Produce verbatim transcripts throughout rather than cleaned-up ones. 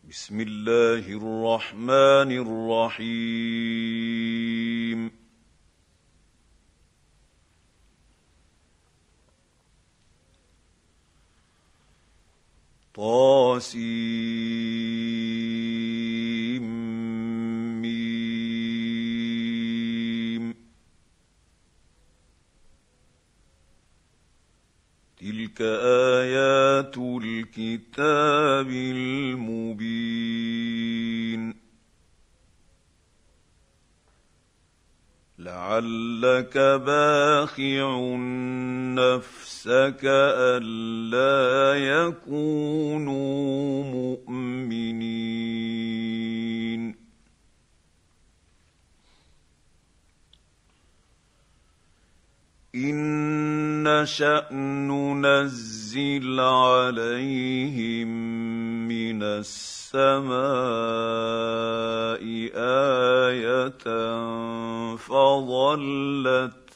بسم الله الرحمن الرحيم طاسيم تلك آيات الكتاب المبين لعلك باخع نفسك ألا يكونوا مؤمنين إن نشأ ننزل عليهم من السماء آية فظلت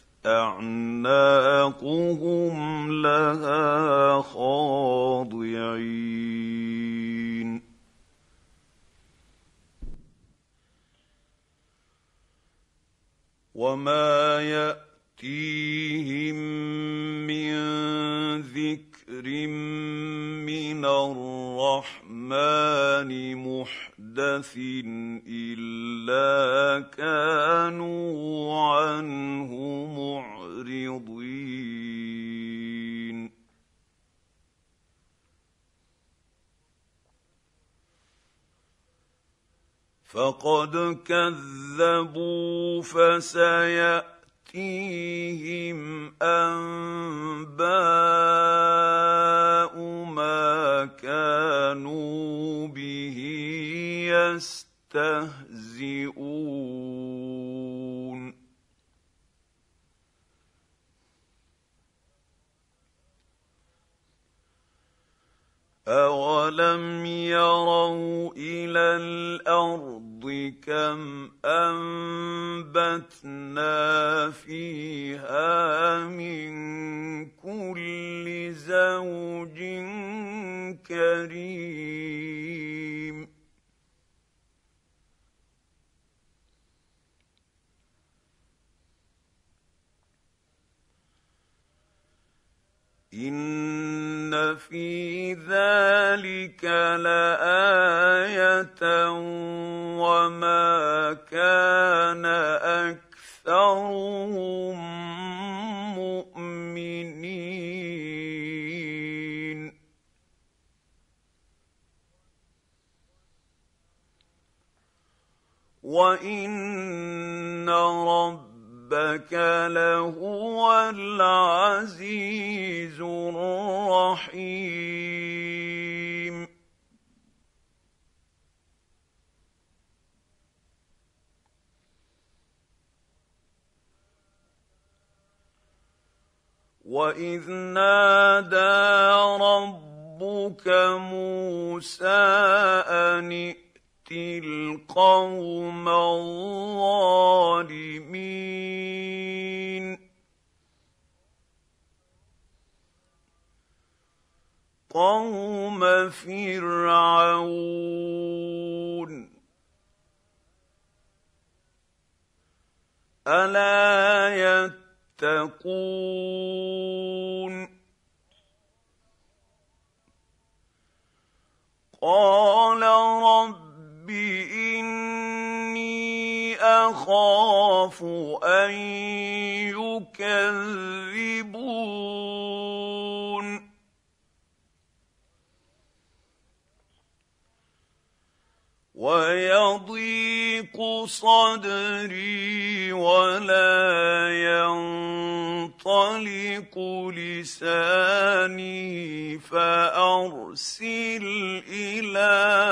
أعناقهم لها خاضعين وما يأتيهم من ذكر من الرحمن محدث إلا كانوا عنه معرضين فقد كذبوا فسيأتيهم أنباء ما كانوا به يستهزئون أولم يروا إلى الأرض كم أنبتنا فيها من كل زوج كريم إن في ذلك لآية وما كان أكثرهم مؤمنين وإن ربك ربك لهو العزيز الرحيم وإذ نادى ربك موسى أن ائت القوم الظالمين قوم فرعون ألا يتقون قال رب إني أخاف أن يكذبون ويضيق صدري ولا ينطلق لساني فأرسل إلى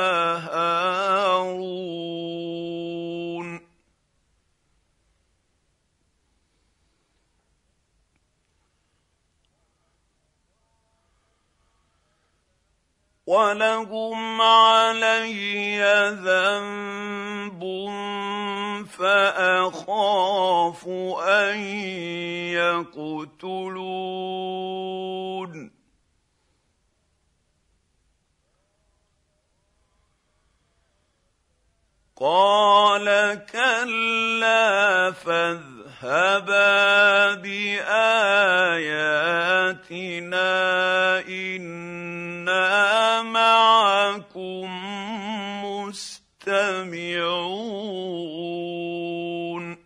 هارون ولهم علي ذنب فأخاف أن يقتلون قال كلا فاذهبا بآياتنا إنا معكم مستمعون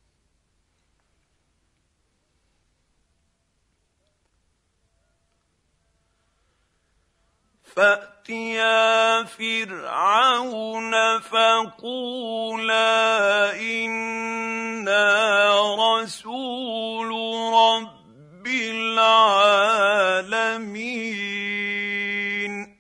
فأتيا فرعون فقولا إنا رسول رب العالمين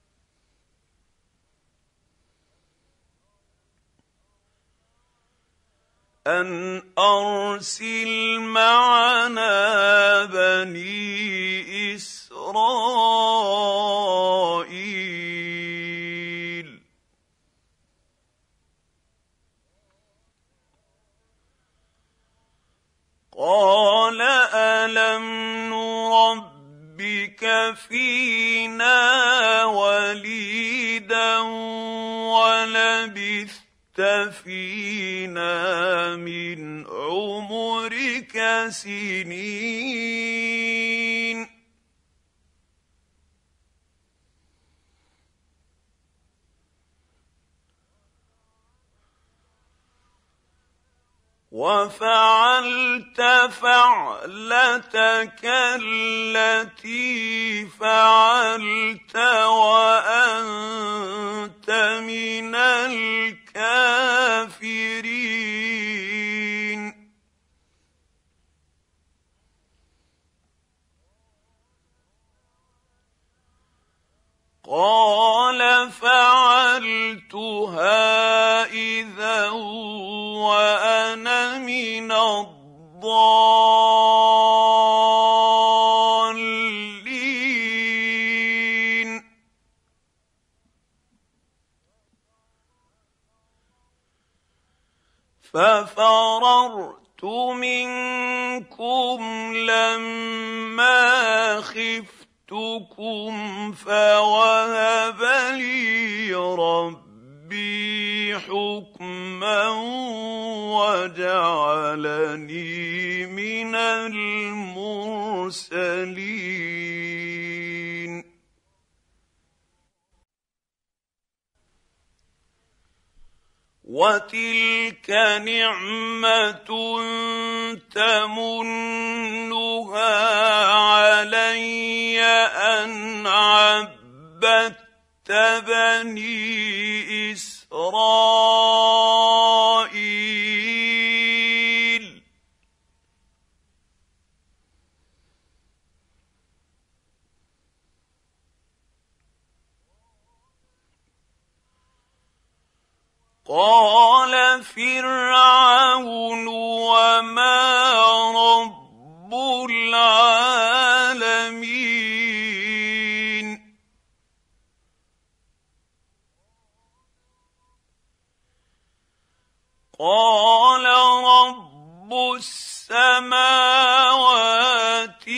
أن أرسل معنا بني إسرائيل قال ألم نربك فينا وليدا ولبثت فينا من عمرك سنين وفعلت فعلتك التي فعلت وأنت من الكافرين قال فعلتها إذا وأنا من الضالين ففررت منكم لما خفتكم فوهب لي ربي حكما وجعلني من المرسلين وتلك نعمة تمنها علي أن عبدت بني إسرائيل قال فرعون وما رب العالمين قال رب السماوات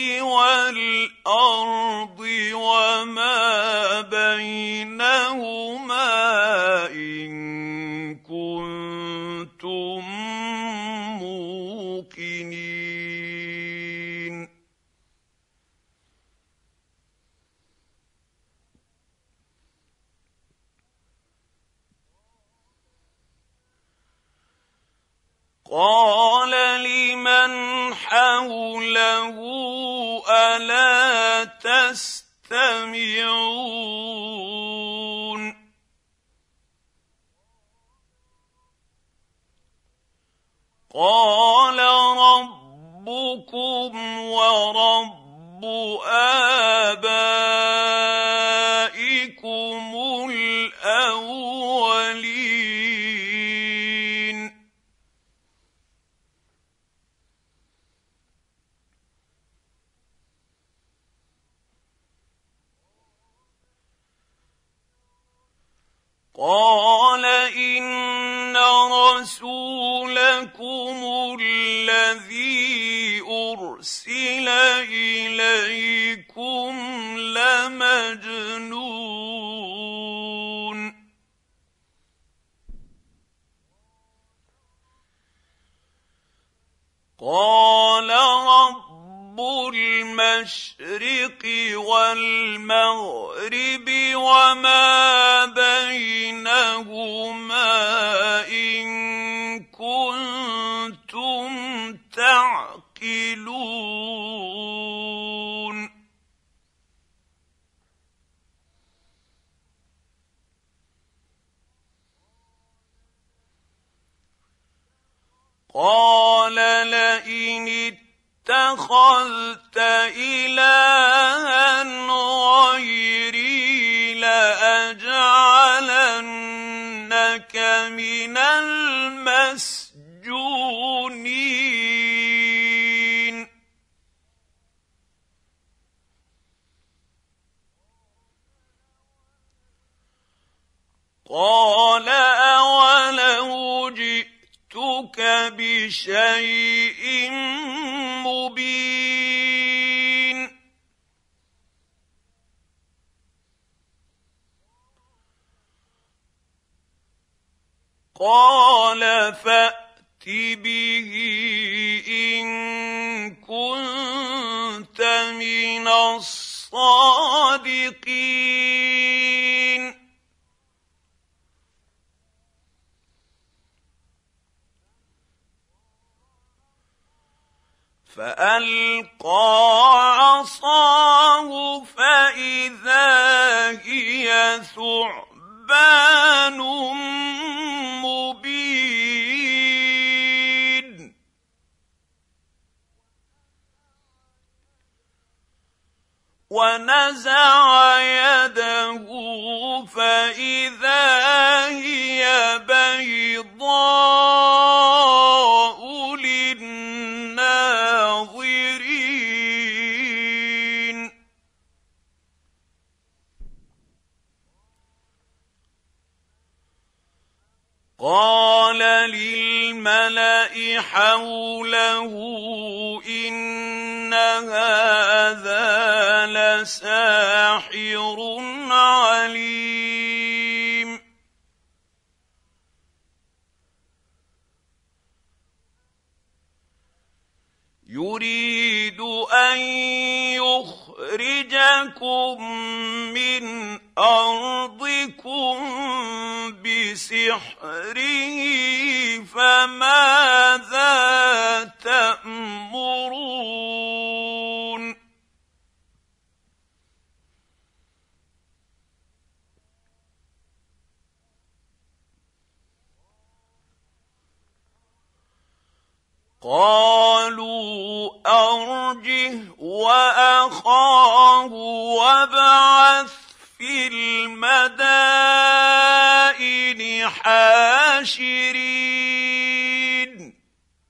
والأرض وما بينهما إن كنتم موقنين قال لمن حوله ألا تستمعون قال ربكم ورب آبائكم الأولين قال إن رسولكم الذي أرسل إليكم لمجنون المشرق والمغرب وما بينهما إن كنتم تعقلون. قال لئن اتخذت إلها غيري لأجعلنك من المسجونين. قال أولو جئتك بشيء مبين. قال فأت به إن كنت من الصادقين. فألقى عصاه فإذا هي ثعبان مبين. ونزع يده فإذا هي بيضاء للناظرين. قال للملأ حوله إن هذا لساحر عليم. يريد أن يخرجكم من أرضكم بسحره فماذا تأمرون. قالوا أرجه وأخاه وابعث في المدائن حاشرين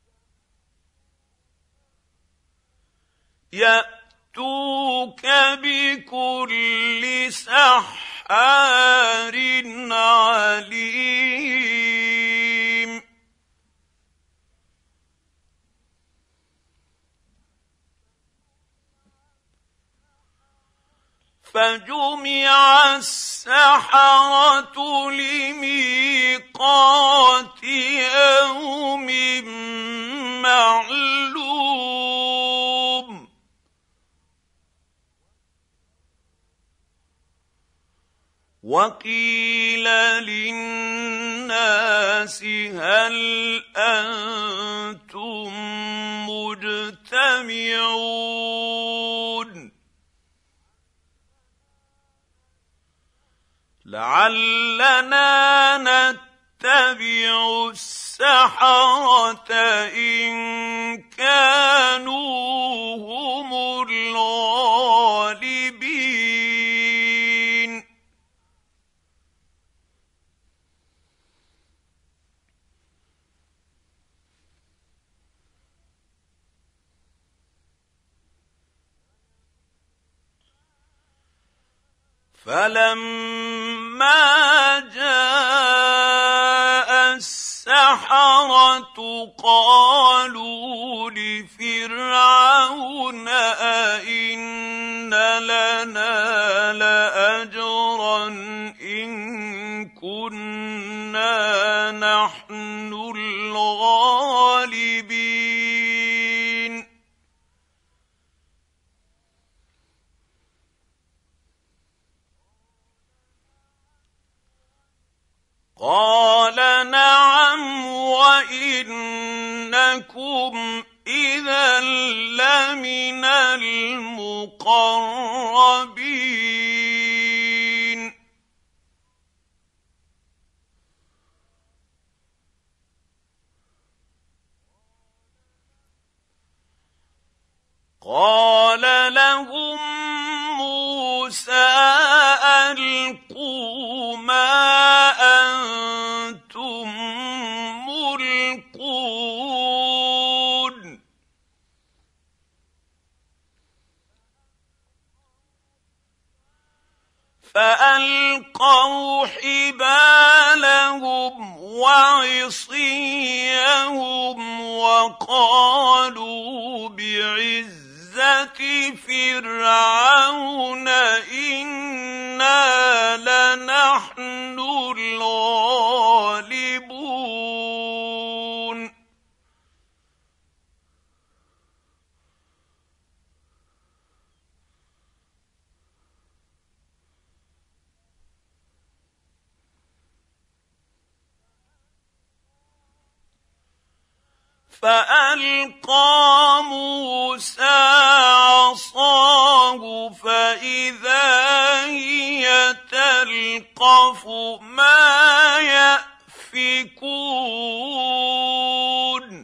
يأتوك بكل سحار عليم. فجمع السحرة لميقات يوم معلوم. وقيل للناس هل أنتم مجتمعون لعلنا نتبع السحرة إن كانوا هم الغالبين. فلما جاء السحرة قالوا لفرعون أئن لنا لأجرا إن كنا نحن الغالبين. قال نعم وإنكم إذا لمن المقربين قال لهم موسى ألقوا ما أنتم ملقون فألقوا حبالهم وعصيهم وقالوا بعزة فرعون إنا لنحن الغالبون فألقى موسى عصاه فإذا هي تلقف ما يأفكون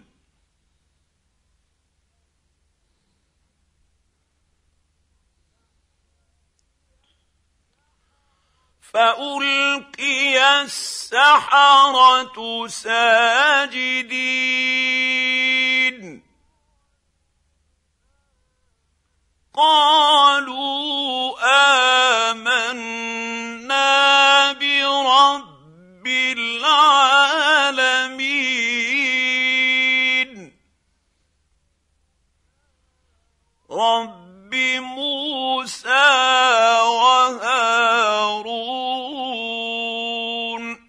فألقي السحرة ساجدين قالوا آمنا برب العالمين رب موسى وهارون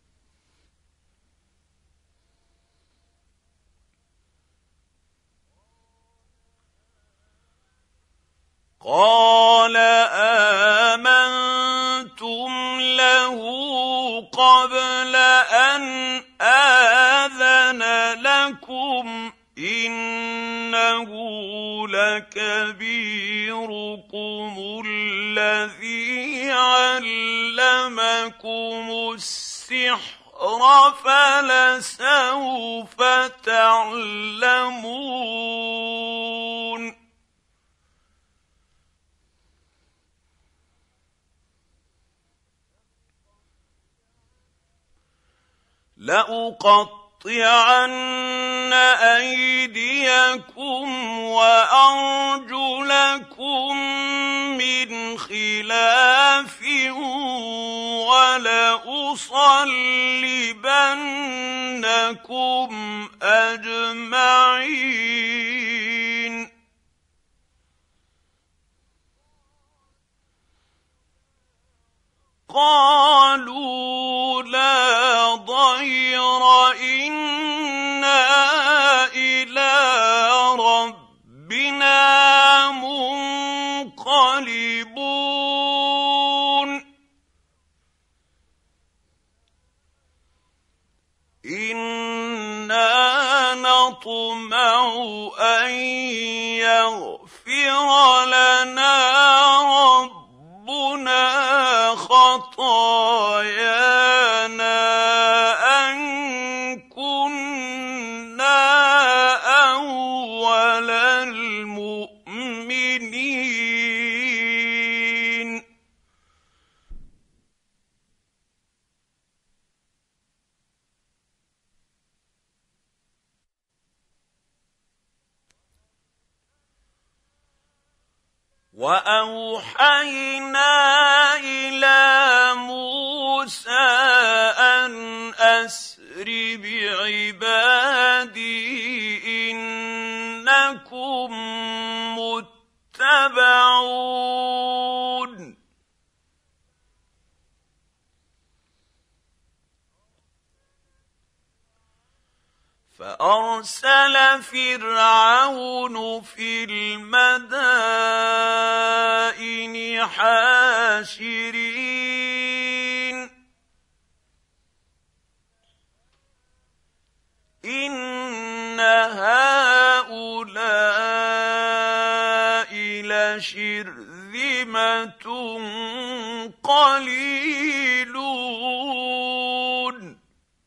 قال آمنتم له قبل أن آذن لكم إنه لكبيركم الذي علمكم السحر فلسوف تعلمون لأقطعن أيديكم وأرجلكم من خلاف ولأصلبنكم أجمعين قالوا لا ضير إنا إلى ربنا منقلبون إنا نطمع أن يغفر لنا ربنا خطايانا أن كنا أول المؤمنين وأوحينا إلى موسى أن أسر بعبادي إنكم متبعون فأرسل فرعون في المدائن حاشرين شرذمة قليلون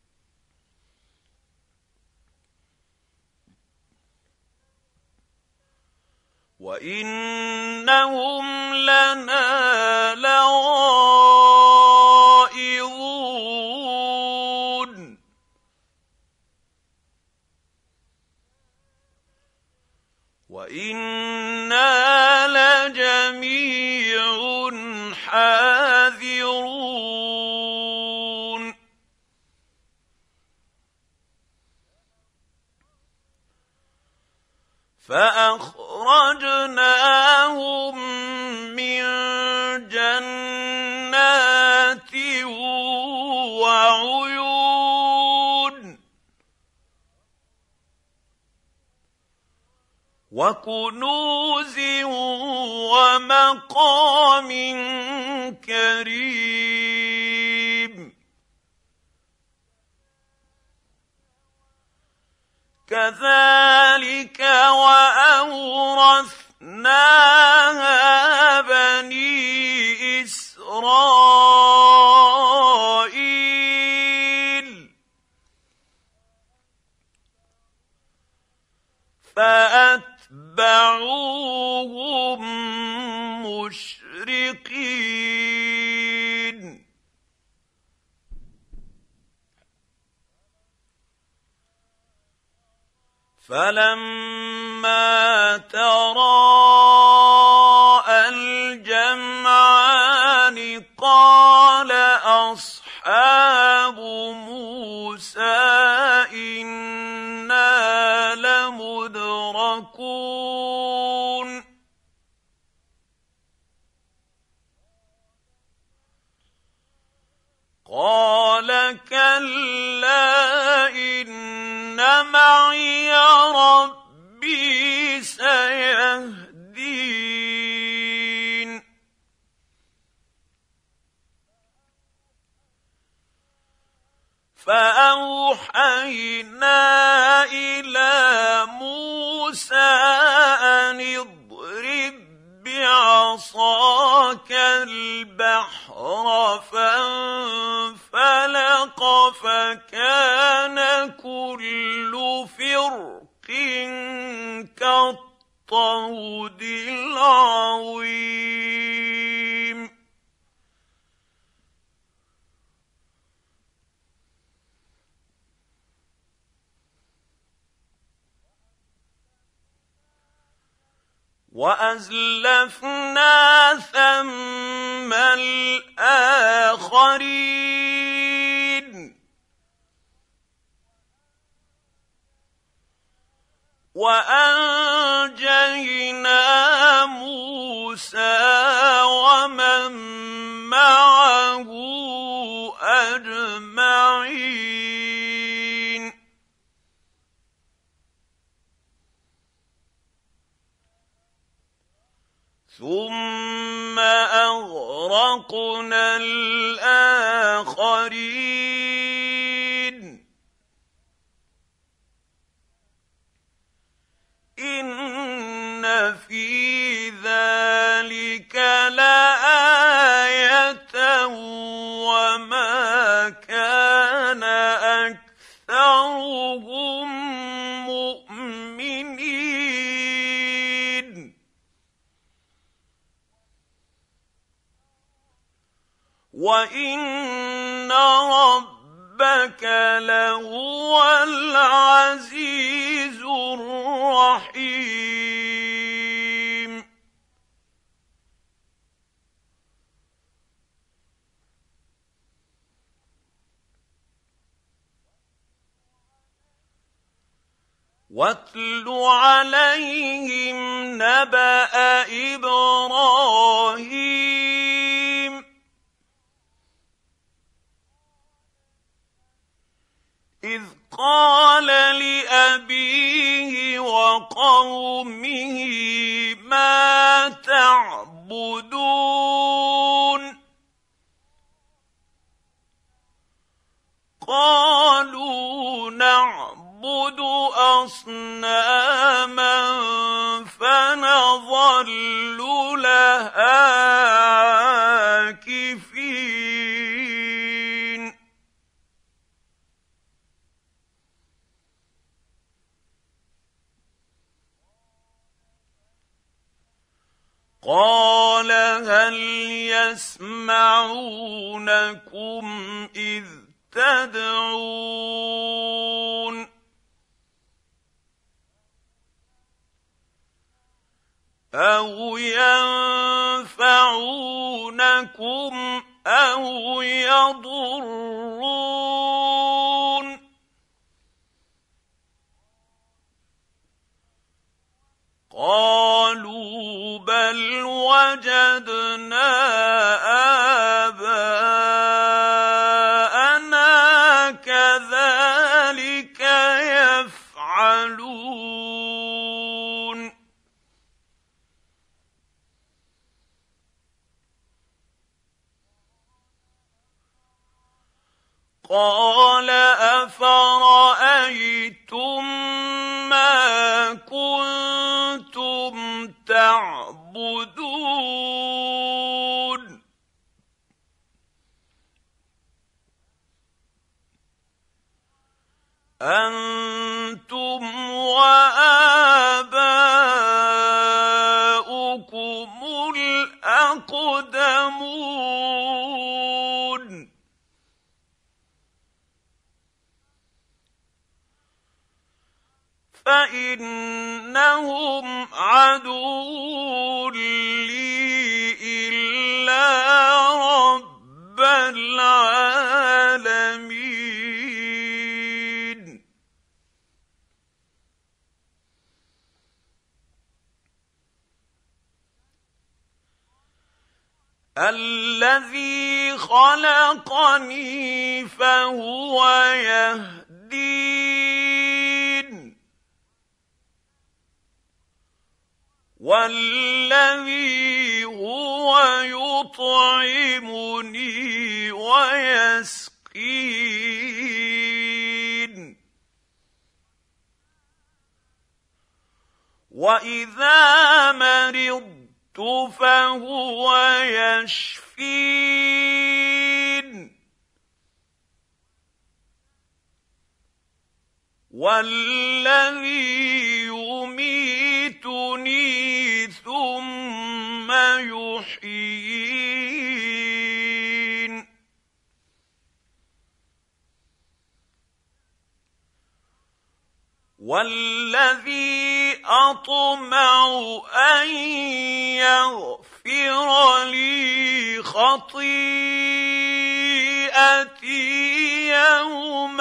وإنهم لنا لغائظون وإنا لجميع حاذرون فأخرجناهم من جنات وعيون وكنوز ومقام كريم كذلك وأورثناها بني إسرائيل فأتبعوهم مشرقين فلما تراءى الجمعان قال أصحاب موسى إنا لمدركون قال كلا إن معي ربي سيهدين فأوحينا إلى موسى أن اضرب بعصاك البحر فانفلق فكان كل فرق كالطود العظيم وأزلفنا ثم الآخرين وأنجينا موسى ومن معه أجمعين ثم أغرقنا الآخرين إن في ذلك لآية وما كان أكثرهم مؤمنين وإن ربك لهو العزيز الرحيم واتل عليهم نبأ إبراهيم إذ قال لأبيه وقومه ما تعبدون قالوا نعبد نعبد أصناما فنظل لها عاكفين قال هل يسمعونكم إذ تدعون أو ينفعونكم أو يضرون قالوا بل وجدنا آباءنا كذلك يفعلون قال أفرأيتم ما كنتم تعبدون أنتم وآباؤكم الأقدمون فإنهم عدو لي إلا رب العالمين الذي خلقني فهو يهدين والذي هو يطعمني ويسقين وإذا مرضت فهو يشفين والذي يميتني ثم يحيين والذي أطمع أن يغفر لي خطيئتي يوم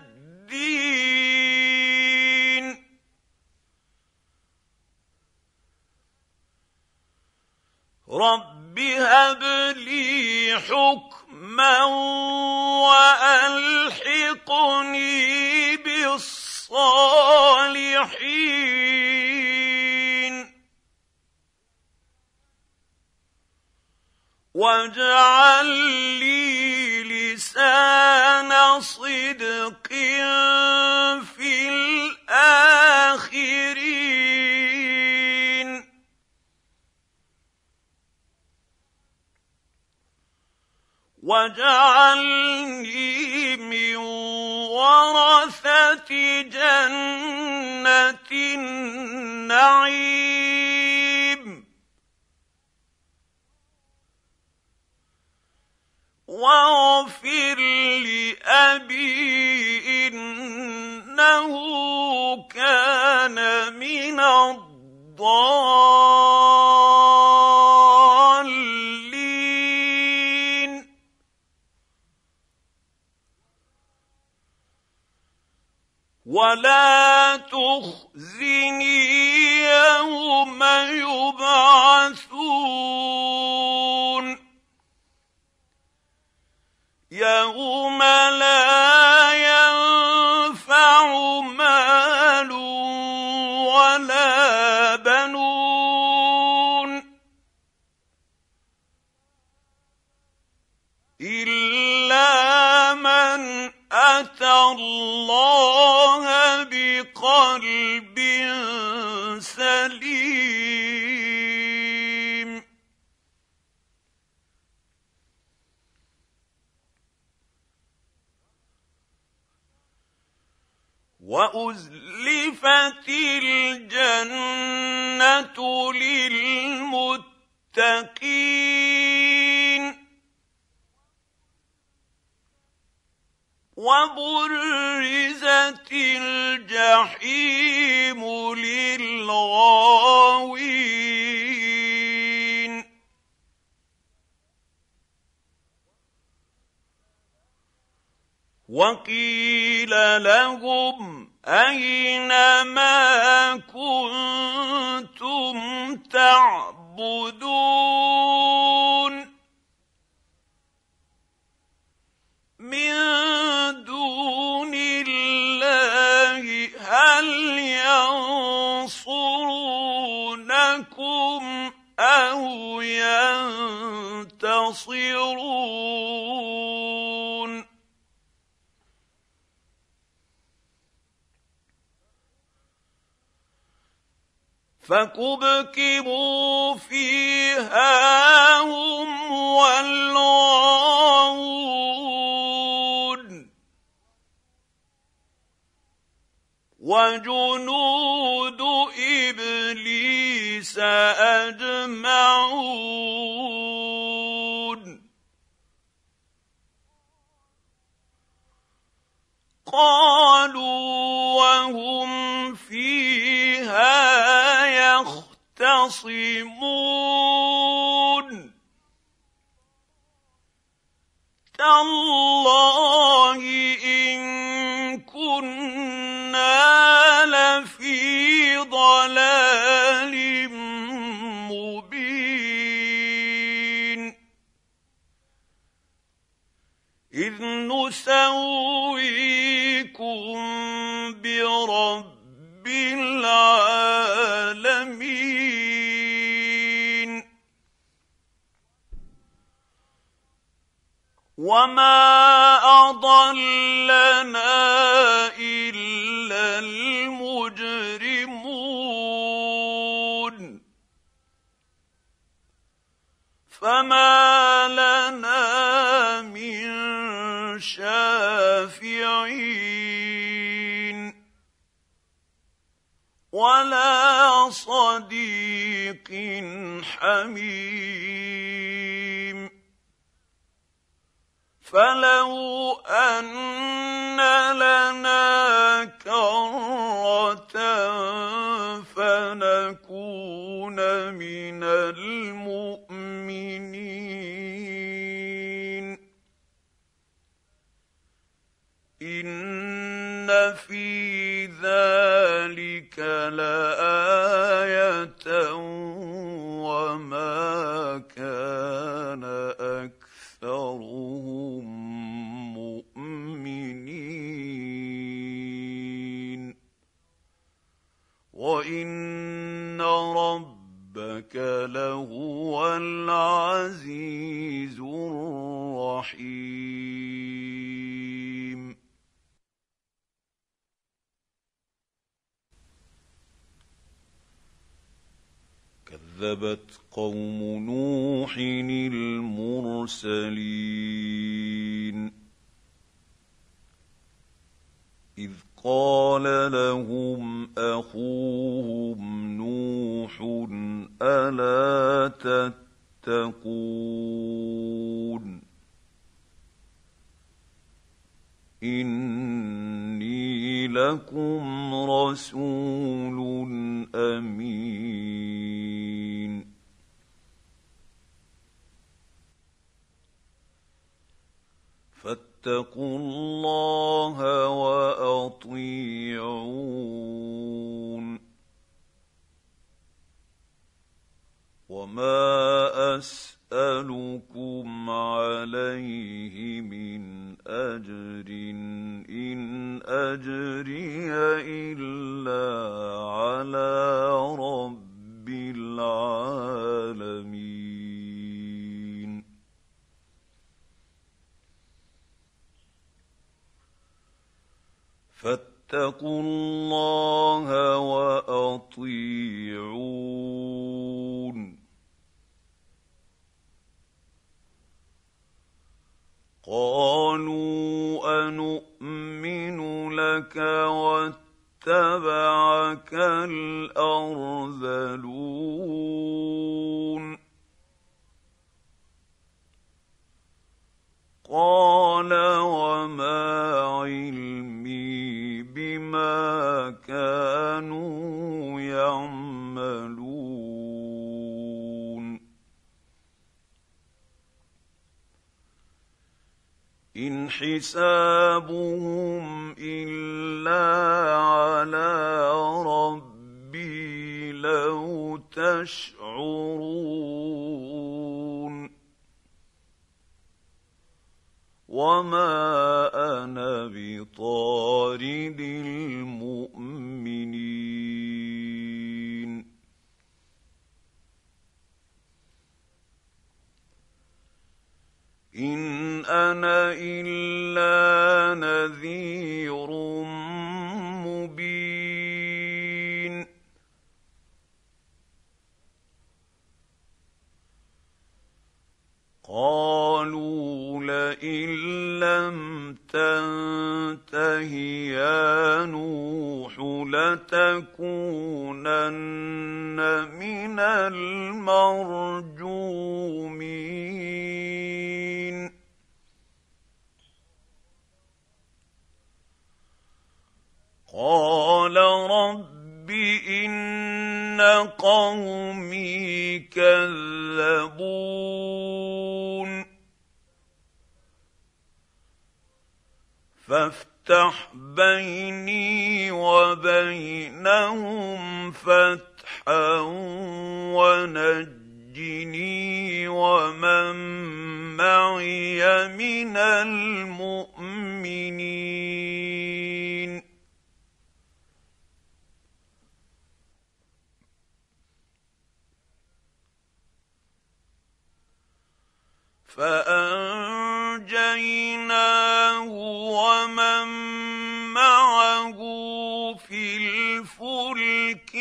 الدين رب هب لي حكما وألحقني بالصالحين واجعل لي لسان صدق في الآخرين واجعلني من ورثة جنة النعيم واغفر لأبي إنه كان من الضالين ولا تخزني يوم يبعثون يوم لا ينفع مال ولا بنون إلا من أتى الله بقلب سليم. وأزلفت الجنة للمتقين وبرزت الجحيم للغاوين وقيل لهم أين ما كنتم تعبدون من دون الله هل ينصرونكم أو ينتصرون فكبكبوا فيها هم والغاوون وجنود إبليس أجمعون قالوا وهم فيها يختصمون تالله إن كنا لفي ضلال مبين إذ نسويكم برب العالمين وما أضلنا إلا المجرمون فما لنا من شافعين ولا صديق حميم فلو أن لنا كرة فنكون من المؤمنين إن في ذلك لآية وما كان أكثرهم مؤمنين وإن ربك لهو العزيز الرحيم. كذبت قوم نوح المرسلين إذ قال لهم أخوهم نوح ألا تتقون إني لكم رسول أمين فاتقوا الله وأطيعون وما أسألكم عليه من أجر إن أجري إلا على رب العالمين فاتقوا الله وأطيعون. قالوا أنؤمن لك واتبعك الأرذلون. قال وما علمي بما كانوا يعملون. إن حسابهم إلا على ربي لو تشعرون. وما أنا بطارد المؤمنين. إن أنا إلا نذير مبين. قالوا لئن لم تنته يا نوح لتكونن من المرجومين. قال رب إن قومي كذبون. فافتح بيني وبينهم فتحا ونجني ومن معي من المؤمنين. فأنجيناه ومن معه في الفلك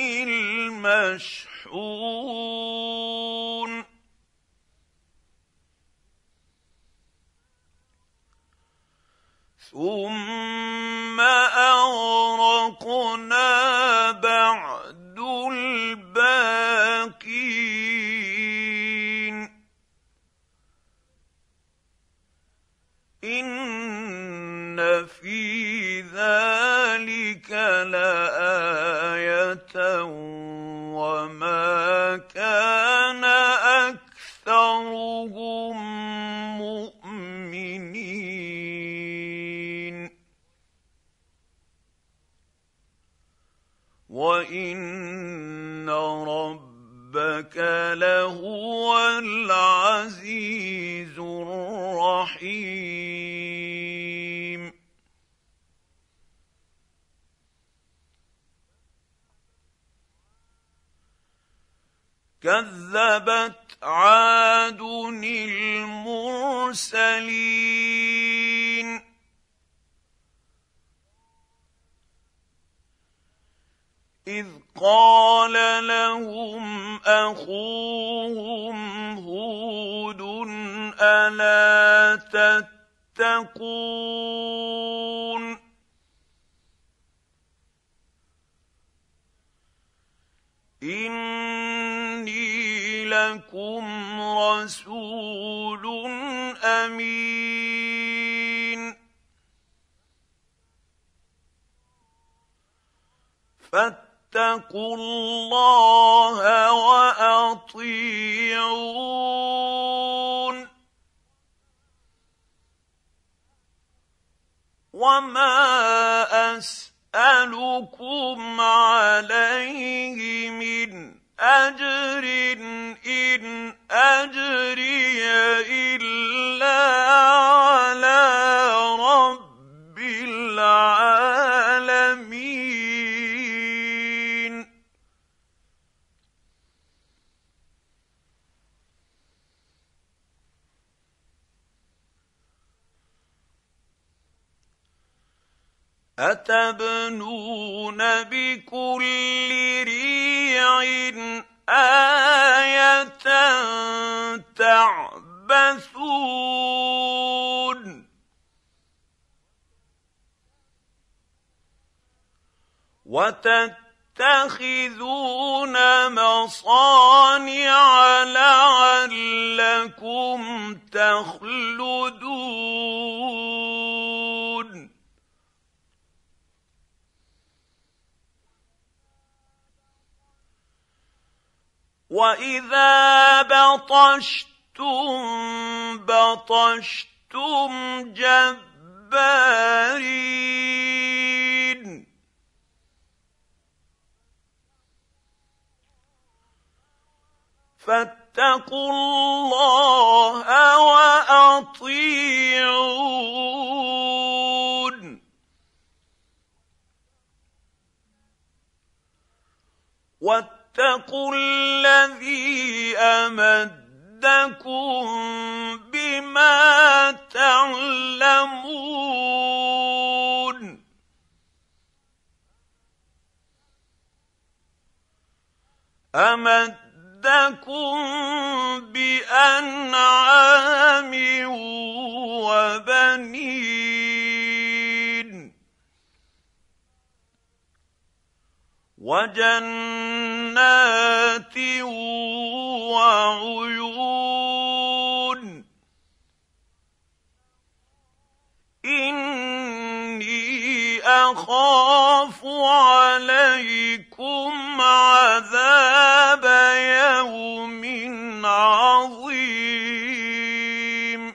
المشحون. ثم أغرقنا بعد الباقين. إن في ذلك لآية وما كان أكثرهم مؤمنين وإن ربك لهو العزيز الرحيم. كذبت عاد المرسلين. إذ قال لهم أخوهم هود ألا تتقون. إني لكم رسول أمين. فاتقوا الله وأطيعون. وما أسألكم عليه من أجر إن أجري إلا على رب العالمين. أتبنون بكل ريع آية تعبثون وتتخذون مصانع لعلكم تخلدون وإذا بطشتم بطشتم جبارين فاتقوا الله وأطيعون واتقوا الذي أمدكم بما تعلمون أمدكم بأنعام وبنين وجنات وعيون إني أخاف عليكم عذاب يوم عظيم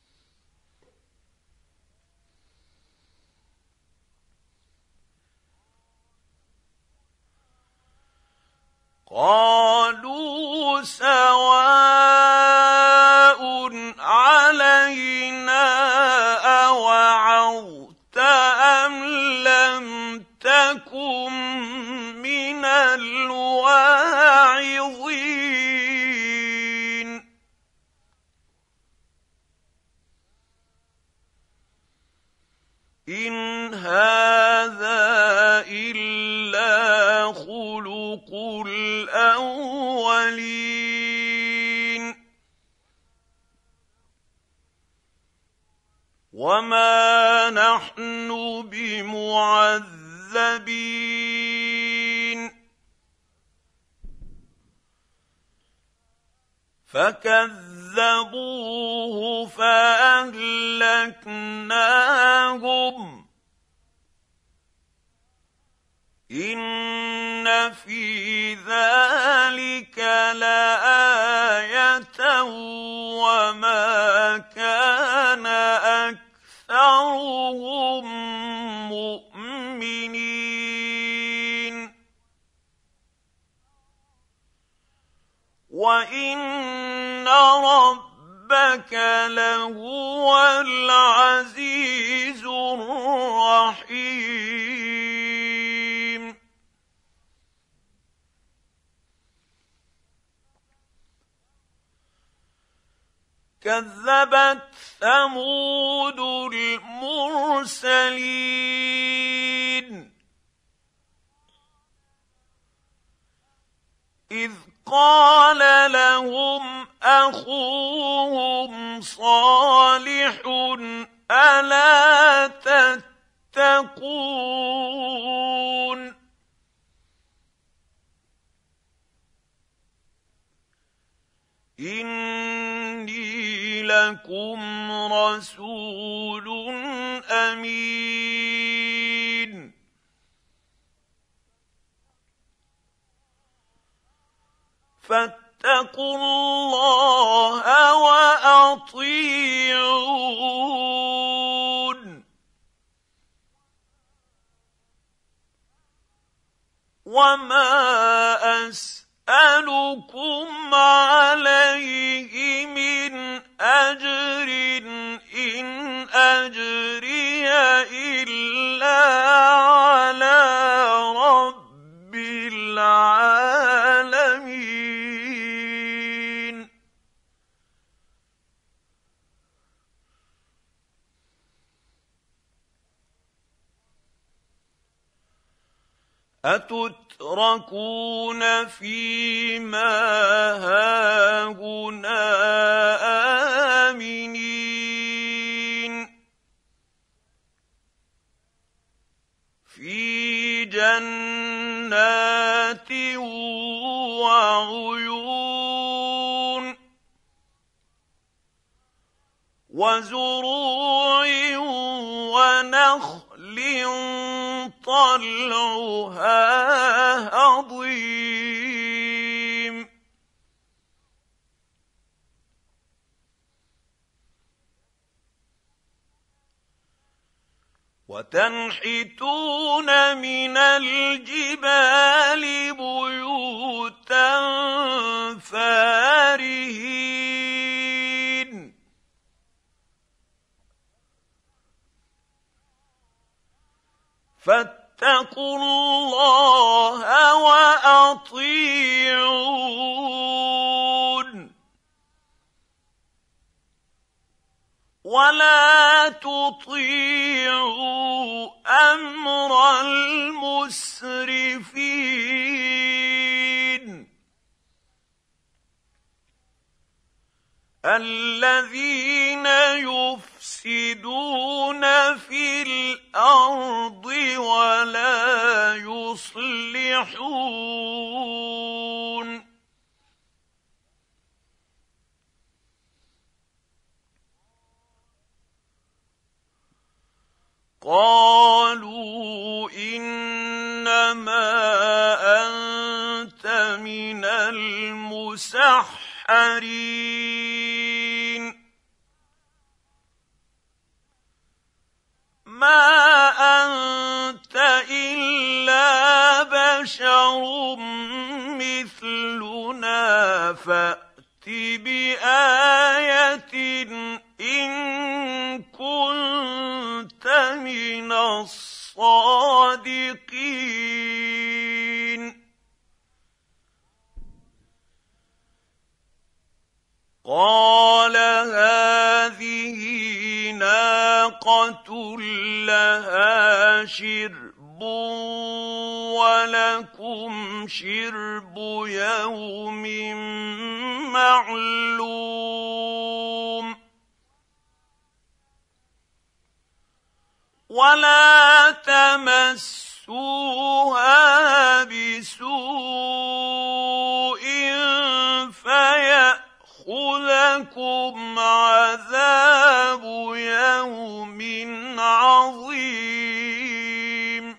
قالوا سواء علينا أوعظت أم لم تكن من الواعظين إن هذا إلا خلق الأولين وما نحن بمعذبين فكذبوه فأهلكناهم إن في ذلك لآية وما كان أكثرهم مؤمنين وإن ربك لهو العزيز الرحيم كذبت ثمود المرسلين إذ قال لهم أخوهم صالح ألا تتقون إني لكم رسول أمين فاتقوا الله وأطيعون وما أسألكم عليه من أجر إن أجري إلا على رب العالمين أتتركون فيما هاهنا آمنين في جنات وعيون وزروع ونخل طلعها هضيم وتنحتون من الجبال بيوتا فارهين فاتقوا الله وأطيعون ولا تطيعوا أمر المسرفين الذين يفسدون في الأرض ولا يصلحون قالوا إنما أنت من المسحرين ما أنت إلا بشر مثلنا فأت بآية إن كنت من الصادقين قال هذه ناقة لها شرب ولكم شرب يوم معلوم ولا تمسوها بسوء فيأخذكم عذاب يوم عظيم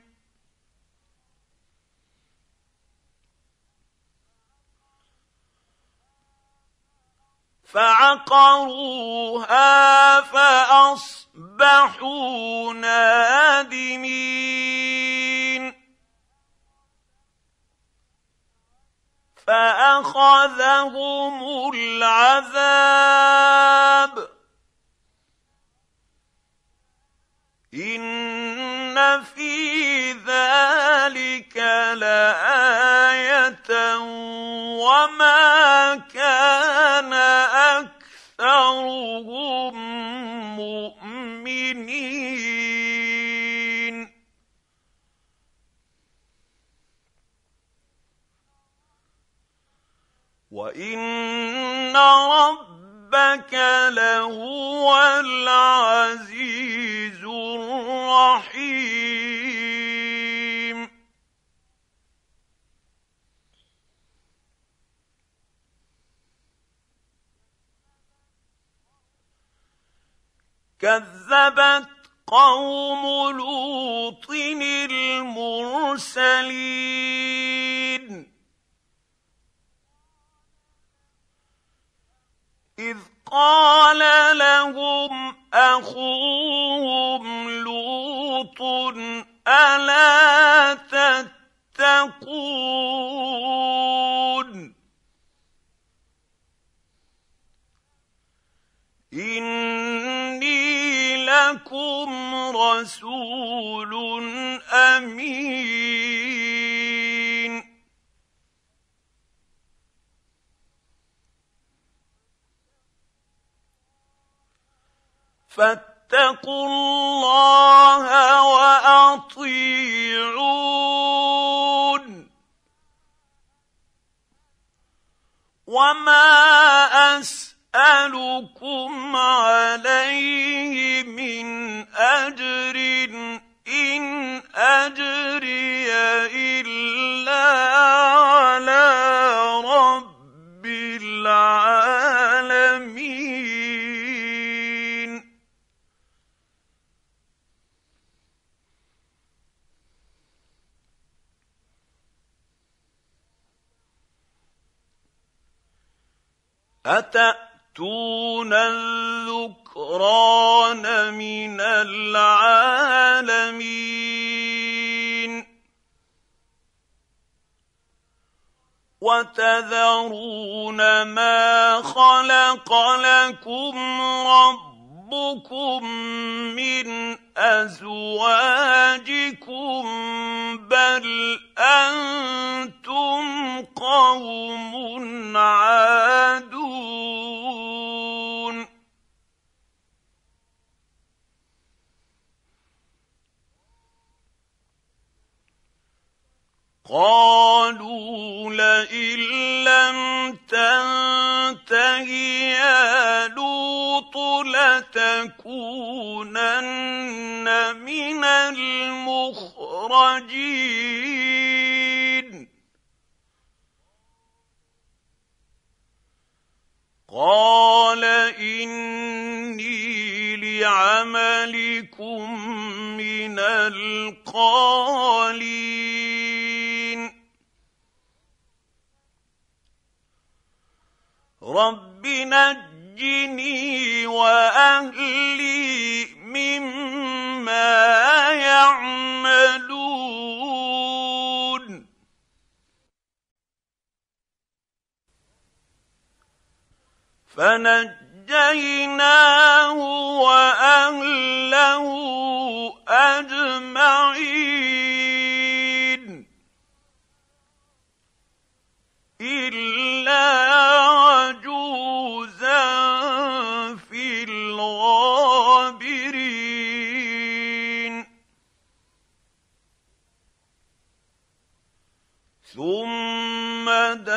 فعقروها فأصبحوا نادمين فأخذهم العذاب إن في ذلك لآية وما كان أكثرهم مؤمنين وإن ربك لهو العزيز الرحيم كذبت قوم لوط المرسلين إذ قال لهم أخوهم لوط ألا تتقون إني لكم رسول أمين فاتقوا الله وأطيعون وما أسألكم عليه من أجر إن أجري إلا على رب العالمين. أتأتون الذكران من العالمين وتذرون ما خلق لكم ربكم من أزواجكم بل أنتم قوم عادون. قالوا لئن لم تنته يا لوط لتكونن من المخرجين. قال إني لعملكم من القالين. رب نجني وأهلي مما يعملون. فنجيناه وأهله أجمعين إلا عجوزا في الغابرين. ثم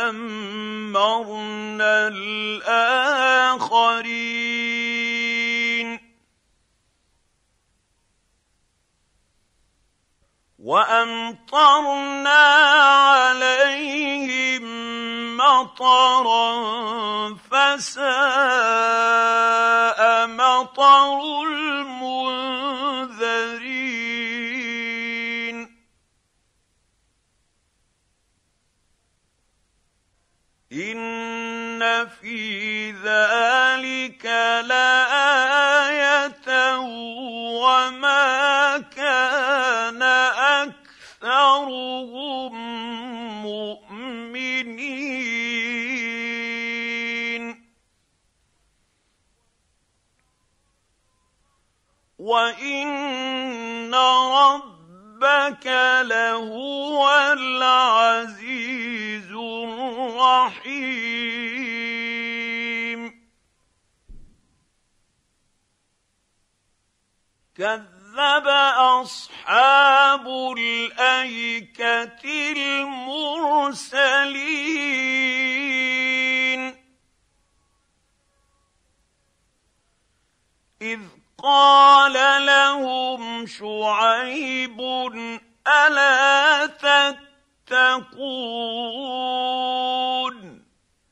دمرنا الآخرين وأمطرنا عليهم مطرا فساء مطر المنذرين. إن في ذلك لآية وما كان أكثرهم مؤمنين وإن ربك لهو العزيز الرحيم. كذب أصحاب الأيكة المرسلين إذ قال لهم شعيب ألا تتقون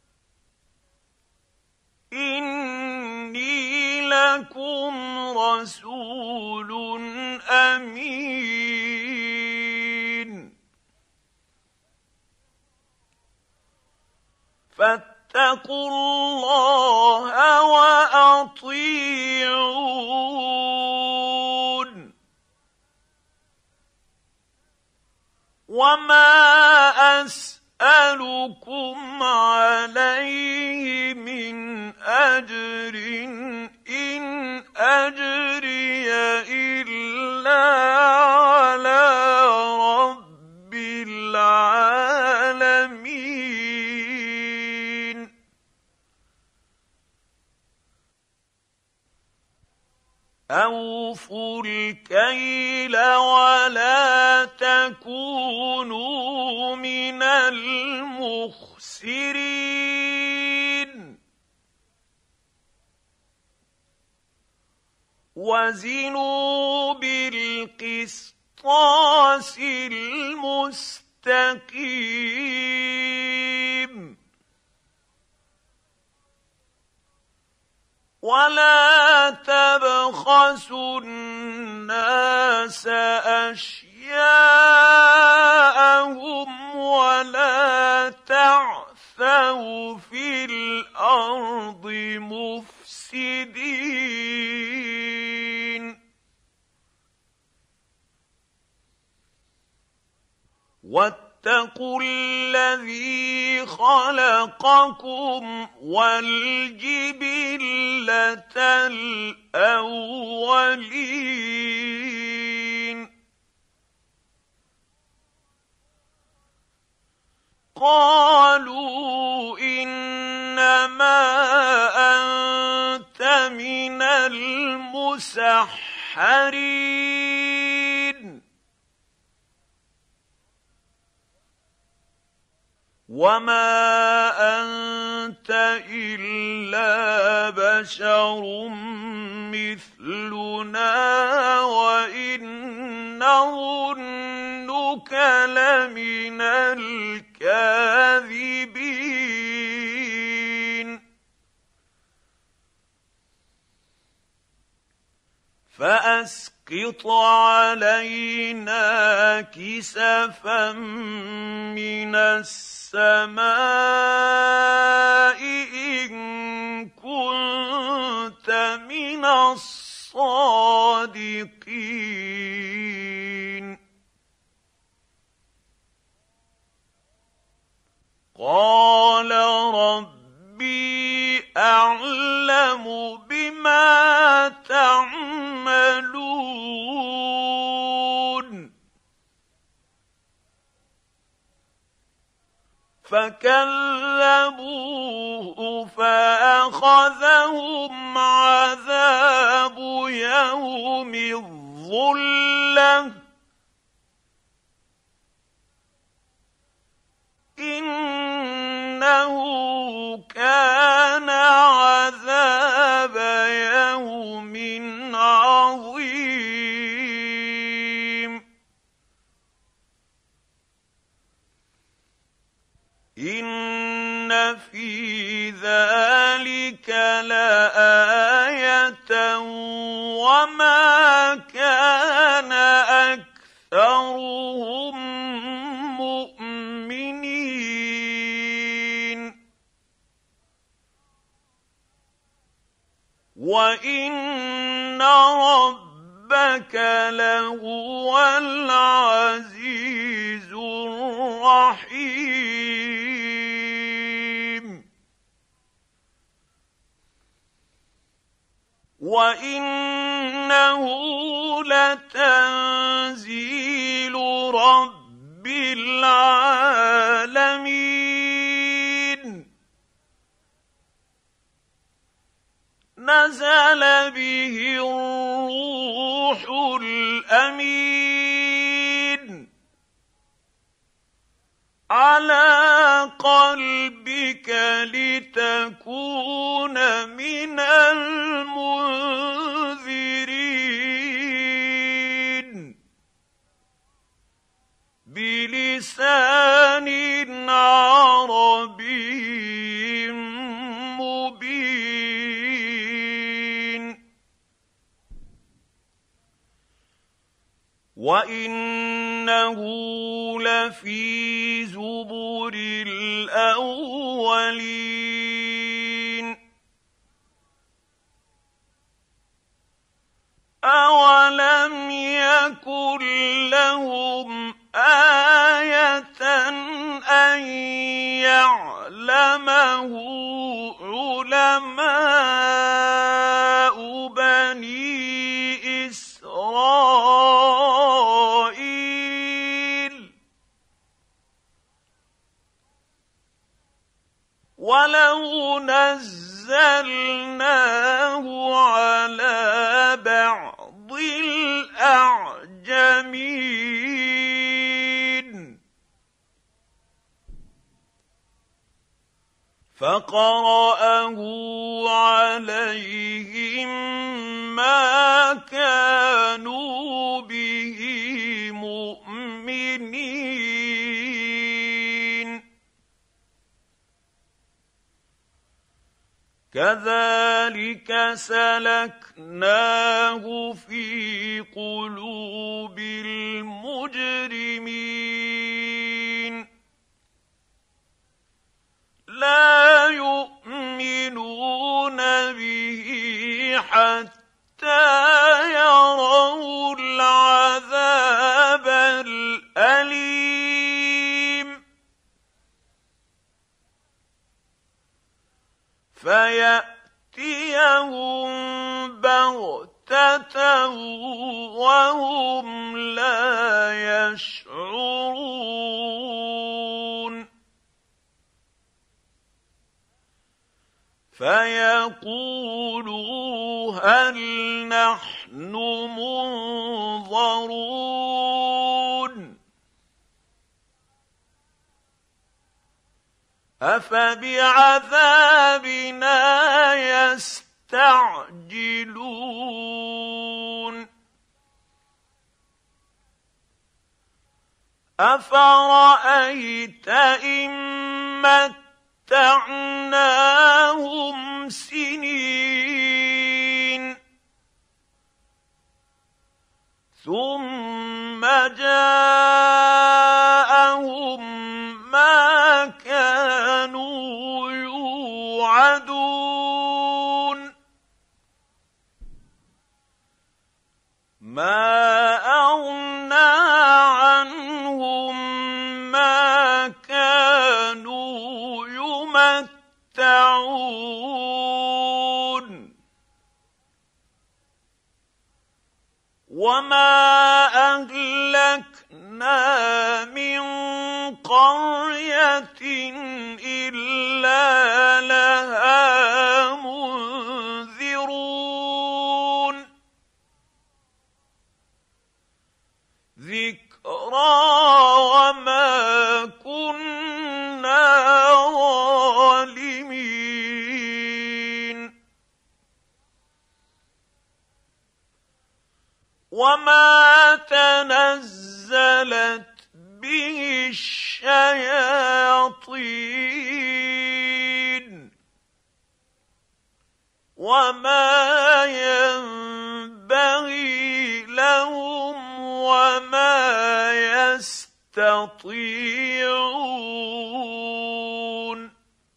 إني لكم رسول أمين فاتقوا الله وأطيعون وما أسألكم عليه من أجر إن أجري إلا على رب العالمين. أوفوا الكيل ولا تكونوا من المخسرين وزنوا بالقسطاس المستقيم ولا تبخسوا الناس أشياءهم ولا تعثوا في الأرض مفسدين واتقوا الذي خلقكم والجبلة الأولين قالوا إنما أنت من المسحرين وما أنت إلا بشر مثلنا وإن نظنك لمن الكاذبين فأسقط علينا كسفا من السماء إن كنت من الصادقين قال ربي أعلم بما تعملون فكذبوه فأخذهم عذاب يوم الظلة إنه كان عذاب يوم عظيم إن في ذلك لآية وما كان أكثرهم مؤمنين وإن ربك لهو العزيز الرحيم وإنه لتنزيل رب العالمين نزل به الروح الأمين على قلبك لتكون من المنذرين بلسان عربي مبين وإنه لفي زبر الأولين أولم يكن لهم آية أن يعلمه علماء بني إسرائيل ولو نزلناه على بعض الأعجمين فقرأه عليهم ما كذلك سلكناه في قلوب المجرمين لا يؤمنون به حتى يروا العذاب الأليم فيأتيهم بغتة وهم لا يشعرون فيقولوا هل نحن منظرون أفبعذابنا يستعجلون أفرأيت إن متعناهم سنين ثم جاءهم ما كانوا يوعدون ما أغنى عنهم ما كانوا يمتعون وما أهلكنا من قرية إلا لها منذرون ذكرى وما كنا ظالمين وما تنزلت به الشياطين وما ينبغي لهم وما يستطيعون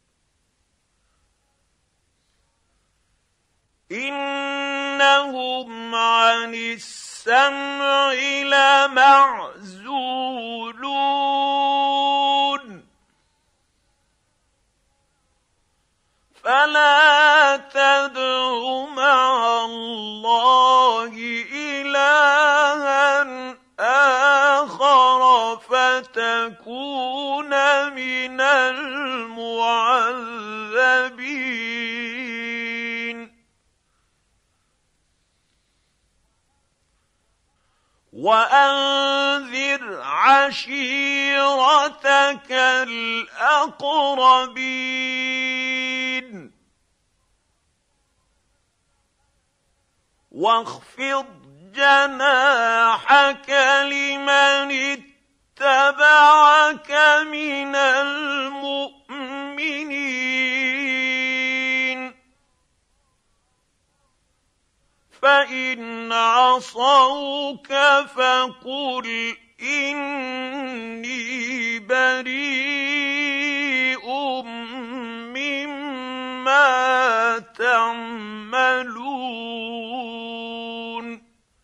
إنهم عن السمع لمعزولون فلا تدع مع الله إلها آخر فتكون من المعذبين وأنذر عشيرتك الأقربين واخفض جناحك لمن اتبعك من المؤمنين فإن عصوك فقل إني بريء مما تعملون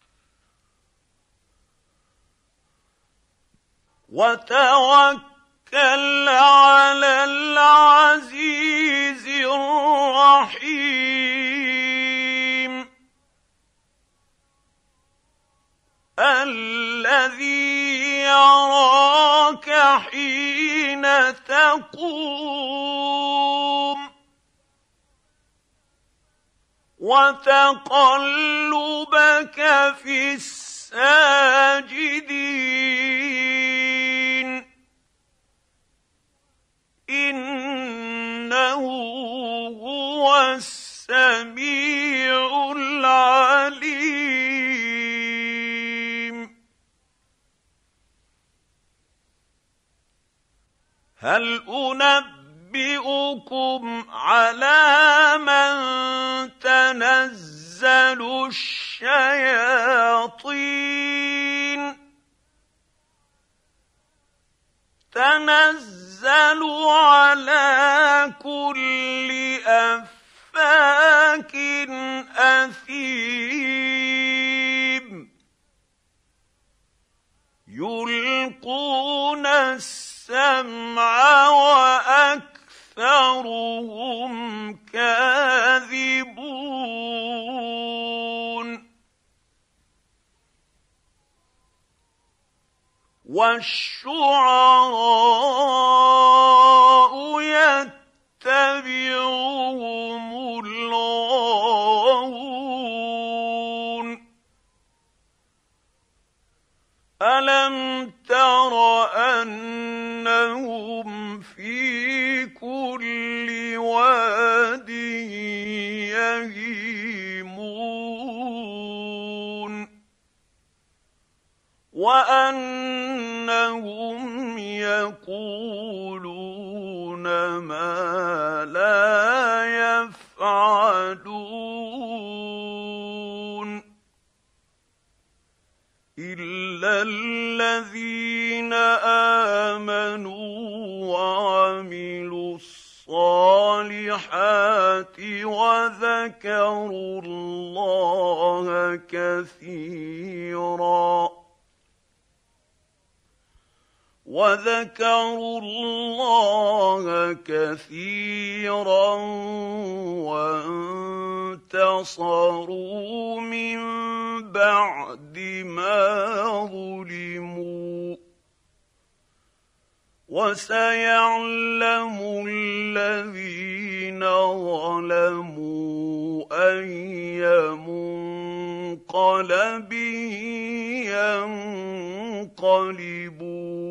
وتوكل على العزيز الرحيم الذي يراك حين تقوم وتقلبك في الساجدين إنه هو السميع العليم هل أنبئكم أُنَبِّئُكُمْ عَلَىٰ مَن تَنَزَّلُ الشَّيَاطِينُ تَنَزَّلُ عَلَىٰ كُلِّ أَفَّاكٍ أَثِيمٍ يُلْقُونَ السَّمْعَ وَأَكْثَرُهُمْ كَاذِبُونَ وَالشُّعَرَاءُ يَتَّبِعُهُمُ الْغَاوُونَ أَلَمْ تَرَ أَنَّهُمْ فِي كُلِّ وَادٍ يَهِيمُونَ وَأَنَّهُمْ يَقُولُونَ مَا لَا يَفْعَلُونَ إِلَّا الَّذِينَ آمَنُوا وَعَمِلُوا الصَّالِحَاتِ وَذَكَرُوا اللَّهَ كَثِيرًا وَذَكَرُوا اللَّهَ كَثِيرًا وَانتَصَرُوا مِن بَعْدِ مَا ظُلِمُوا وَسَيَعْلَمُ الَّذِينَ ظَلَمُوا أَيَّ مُنقَلَبٍ يَنقَلِبُونَ